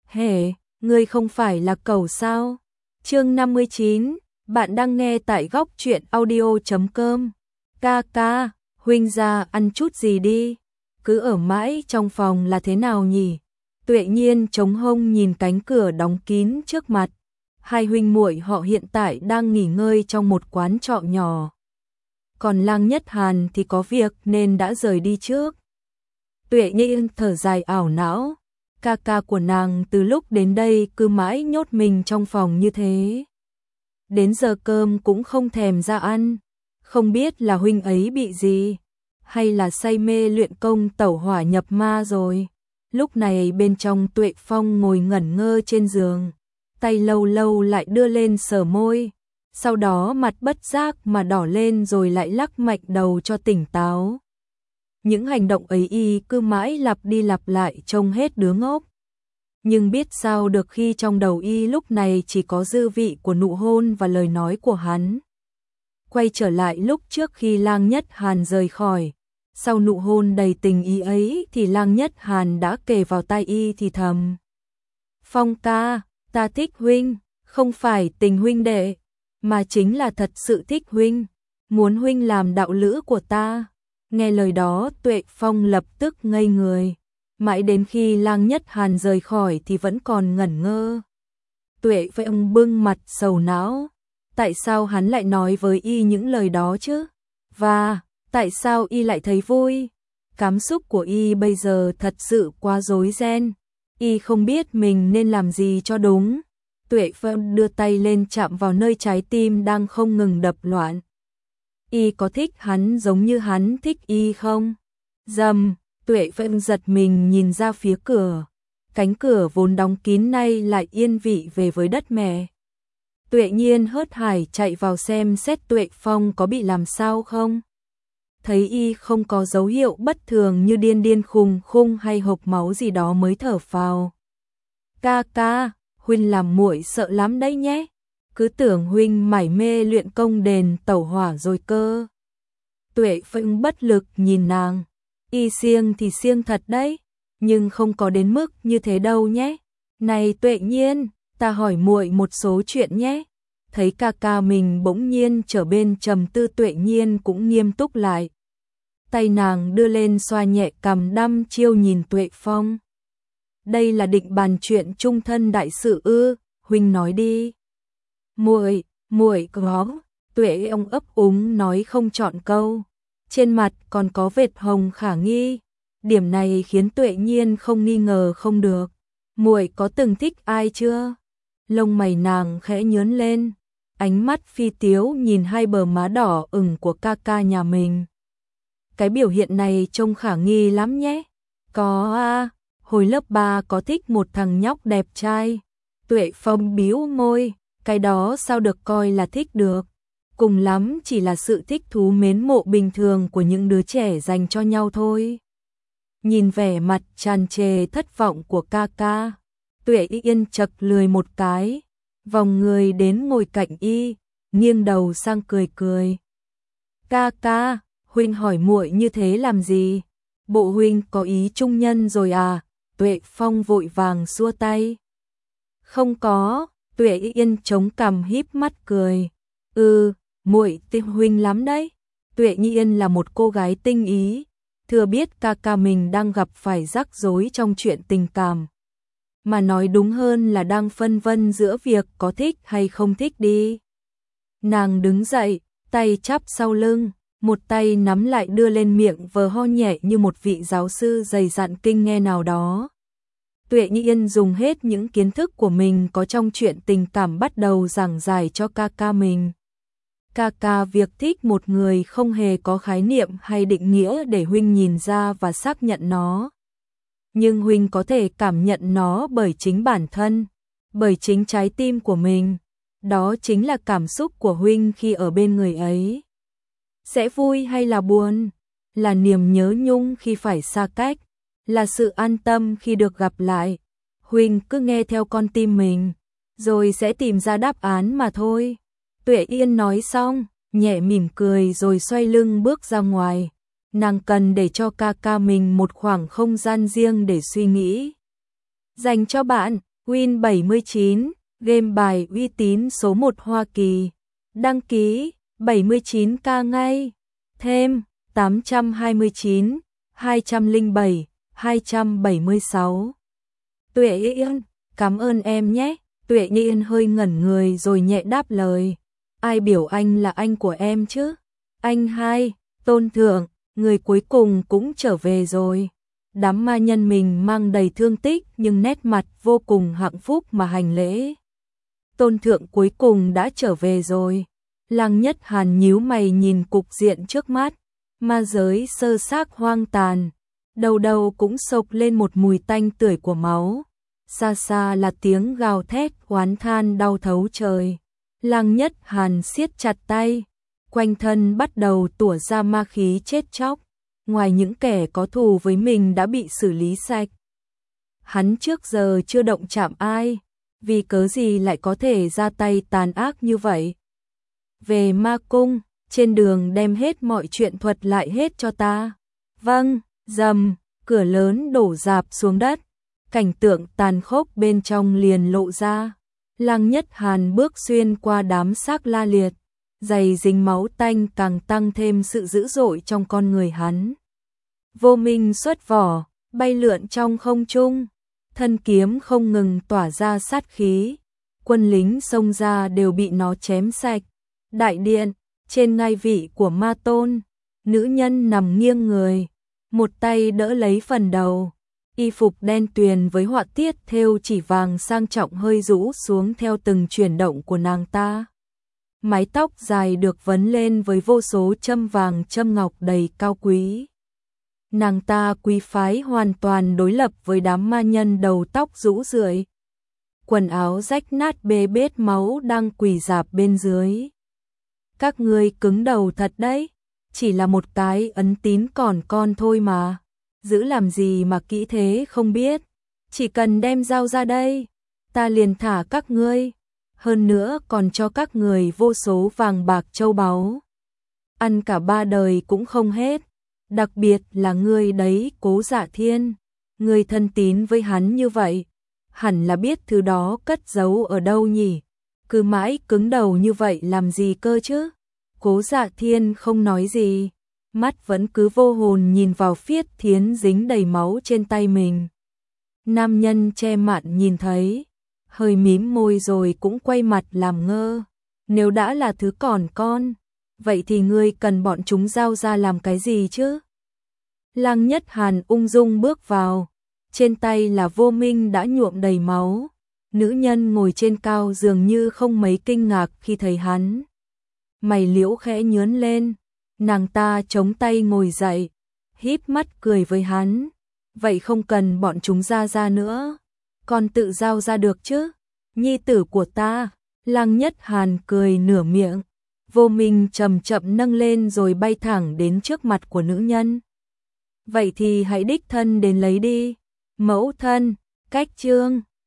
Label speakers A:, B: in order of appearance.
A: Hề, ngươi không phải là cẩu sao? Chương 59, bạn đang nghe tại góc truyện audio.com. Ca ca, huynh ra ăn chút gì đi, cứ ở mãi trong phòng là thế nào nhỉ? Tuệ Nhiên chống hông nhìn cánh cửa đóng kín trước mặt. Hai huynh muội họ hiện tại đang nghỉ ngơi trong một quán trọ nhỏ. Còn Lang Nhất Hàn thì có việc nên đã rời đi trước. Tuệ Nhiên thở dài ảo não. Ca ca của nàng từ lúc đến đây cứ mãi nhốt mình trong phòng như thế. Đến giờ cơm cũng không thèm ra ăn. Không biết là huynh ấy bị gì, hay là say mê luyện công tẩu hỏa nhập ma rồi. Lúc này bên trong Tuệ Phong ngồi ngẩn ngơ trên giường, tay lâu lâu lại đưa lên sờ môi, sau đó mặt bất giác mà đỏ lên rồi lại lắc mạnh đầu cho tỉnh táo. Những hành động ấy y cứ mãi lặp đi lặp lại trông hết đứa ngốc. Nhưng biết sao được khi trong đầu y lúc này chỉ có dư vị của nụ hôn và lời nói của hắn. Quay trở lại lúc trước khi Lang Nhất Hàn rời khỏi, sau nụ hôn đầy tình ý ấy thì Lang Nhất Hàn đã kề vào tai y thì thầm. Phong ca, ta thích huynh, không phải tình huynh đệ, mà chính là thật sự thích huynh, muốn huynh làm đạo lữ của ta. Nghe lời đó Tuệ Phong lập tức ngây người, mãi đến khi Lang Nhất Hàn rời khỏi thì vẫn còn ngẩn ngơ. Tuệ Phong bưng mặt sầu não, tại sao hắn lại nói với y những lời đó chứ? Và tại sao y lại thấy vui? Cảm xúc của y bây giờ thật sự quá rối ren, y không biết mình nên làm gì cho đúng. Tuệ Phong đưa tay lên chạm vào nơi trái tim đang không ngừng đập loạn. Y có thích hắn giống như hắn thích y không? Rầm, Tuệ Phong giật mình nhìn ra phía cửa. Cánh cửa vốn đóng kín nay lại yên vị về với đất mẹ. Tuệ Nhiên hớt hải chạy vào xem xét Tuệ Phong có bị làm sao không. Thấy y không có dấu hiệu bất thường như điên điên khùng khùng hay hộc máu gì đó mới thở phào. Ca ca, huynh làm muội sợ lắm đấy nhé. Cứ tưởng huynh mải mê luyện công đền tẩu hỏa rồi cơ. Tuệ Phong bất lực nhìn nàng. Y siêng thì siêng thật đấy, nhưng không có đến mức như thế đâu nhé. Này Tuệ Nhiên, ta hỏi muội một số chuyện nhé. Thấy ca ca mình bỗng nhiên trở bên trầm tư, Tuệ Nhiên cũng nghiêm túc lại. Tay nàng đưa lên xoa nhẹ cằm đăm chiêu nhìn Tuệ Phong. Đây là định bàn chuyện chung thân đại sự ư? Huynh nói đi. Muội có. Tuệ ông ấp úng nói không chọn câu. Trên mặt còn có vệt hồng khả nghi. Điểm này khiến Tuệ Nhiên không nghi ngờ không được. Muội có từng thích ai chưa? Lông mày nàng khẽ nhướng lên, ánh mắt phi tiếu nhìn hai bờ má đỏ ửng của ca ca nhà mình. Cái biểu hiện này trông khả nghi lắm nhé. Có à, hồi lớp 3 có thích một thằng nhóc đẹp trai. Tuệ Phong bĩu môi, cái đó sao được coi là thích được. Cùng lắm chỉ là sự thích thú mến mộ bình thường của những đứa trẻ dành cho nhau thôi. Nhìn vẻ mặt tràn trề thất vọng của ca ca, Tuệ Yên chật lười một cái, vòng người đến ngồi cạnh y, nghiêng đầu sang cười cười. Ca ca, huynh hỏi muội như thế làm gì? Bộ huynh có ý trung nhân rồi à? Tuệ Phong vội vàng xua tay. Không có. Tuệ Yên chống cằm híp mắt cười. Muội thích huynh lắm đấy. Tuệ Nhiên là một cô gái tinh ý, thừa biết ca ca mình đang gặp phải rắc rối trong chuyện tình cảm. Mà nói đúng hơn là đang phân vân giữa việc có thích hay không thích đi. Nàng đứng dậy, tay chắp sau lưng, một tay nắm lại đưa lên miệng vờ ho nhẹ như một vị giáo sư dày dặn kinh nghe nào đó. Tuệ Nhiên dùng hết những kiến thức của mình có trong chuyện tình cảm bắt đầu giảng giải cho ca ca mình. Ca ca việc thích một người không hề có khái niệm hay định nghĩa để huynh nhìn ra và xác nhận nó. Nhưng huynh có thể cảm nhận nó bởi chính bản thân, bởi chính trái tim của mình. Đó chính là cảm xúc của huynh khi ở bên người ấy. Sẽ vui hay là buồn, là niềm nhớ nhung khi phải xa cách, là sự an tâm khi được gặp lại. Huynh cứ nghe theo con tim mình, rồi sẽ tìm ra đáp án mà thôi. Tuệ Yên nói xong, nhẹ mỉm cười rồi xoay lưng bước ra ngoài. Nàng cần để cho ca ca mình một khoảng không gian riêng để suy nghĩ. Dành cho bạn, Win 79, game bài uy tín số 1 Hoa Kỳ. Đăng ký 79k ngay. Thêm 829, 207, 276. Tuệ Yên, cảm ơn em nhé. Tuệ Yên hơi ngẩn người rồi nhẹ đáp lời. Ai biểu anh là anh của em chứ? Anh hai, Tôn Thượng, người cuối cùng cũng trở về rồi. Đám ma nhân mình mang đầy thương tích nhưng nét mặt vô cùng hạnh phúc mà hành lễ. Tôn Thượng cuối cùng đã trở về rồi. Lăng Nhất Hàn nhíu mày nhìn cục diện trước mắt. Ma giới sơ xác hoang tàn. Đầu đầu cũng sộc lên một mùi tanh tưởi của máu. Xa xa là tiếng gào thét oán than đau thấu trời. Lăng Nhất Hàn siết chặt tay. Quanh thân bắt đầu tủa ra ma khí chết chóc. Ngoài những kẻ có thù với mình đã bị xử lý sạch. Hắn trước giờ chưa động chạm ai. Vì cớ gì lại có thể ra tay tàn ác như vậy? Về ma cung, trên đường đem hết mọi chuyện thuật lại hết cho ta. Vâng, rầm, cửa lớn đổ rạp xuống đất. Cảnh tượng tàn khốc bên trong liền lộ ra. Lăng Nhất Hàn bước xuyên qua đám xác la liệt. Giày dính máu tanh càng tăng thêm sự dữ dội trong con người hắn. Vô Minh xuất vỏ, bay lượn trong không trung. Thân kiếm không ngừng tỏa ra sát khí. Quân lính xông ra đều bị nó chém sạch. Đại điện, trên ngai vị của ma tôn, nữ nhân nằm nghiêng người. Một tay đỡ lấy phần đầu. Y phục đen tuyền với họa tiết thêu chỉ vàng sang trọng hơi rũ xuống theo từng chuyển động của nàng ta. Mái tóc dài được vấn lên với vô số châm vàng châm ngọc đầy cao quý. Nàng ta quý phái hoàn toàn đối lập với đám ma nhân đầu tóc rũ rượi. Quần áo rách nát bê bết máu đang quỳ rạp bên dưới. Các ngươi cứng đầu thật đấy, chỉ là một cái ấn tín còn con thôi mà. Giữ làm gì mà kỹ thế không biết, chỉ cần đem dao ra đây, ta liền thả các ngươi, hơn nữa còn cho các người vô số vàng bạc châu báu. Ăn cả 3 đời cũng không hết, đặc biệt là ngươi đấy Cố Dạ Thiên, ngươi thân tín với hắn như vậy, hẳn là biết thứ đó cất giấu ở đâu nhỉ, cứ mãi cứng đầu như vậy làm gì cơ chứ. Cố Dạ Thiên không nói gì. Mắt vẫn cứ vô hồn nhìn vào Phiết Thiến dính đầy máu trên tay mình. Nam nhân che mạn nhìn thấy, hơi mím môi rồi cũng quay mặt làm ngơ. Nếu đã là thứ còn con, vậy thì ngươi cần bọn chúng giao ra làm cái gì chứ? Lăng Nhất Hàn ung dung bước vào, trên tay là Vô Minh đã nhuộm đầy máu. Nữ nhân ngồi trên cao dường như không mấy kinh ngạc khi thấy hắn. Mày liễu khẽ nhướn lên. Nàng ta chống tay ngồi dậy, híp mắt cười với hắn. Vậy không cần bọn chúng ra nữa, còn tự giao ra được chứ? Nhi tử của ta. Lăng Nhất Hàn cười nửa miệng. Vô Minh chậm chậm nâng lên rồi bay thẳng đến trước mặt của nữ nhân. Vậy thì hãy đích thân đến lấy đi. Mẫu thân, cách trương.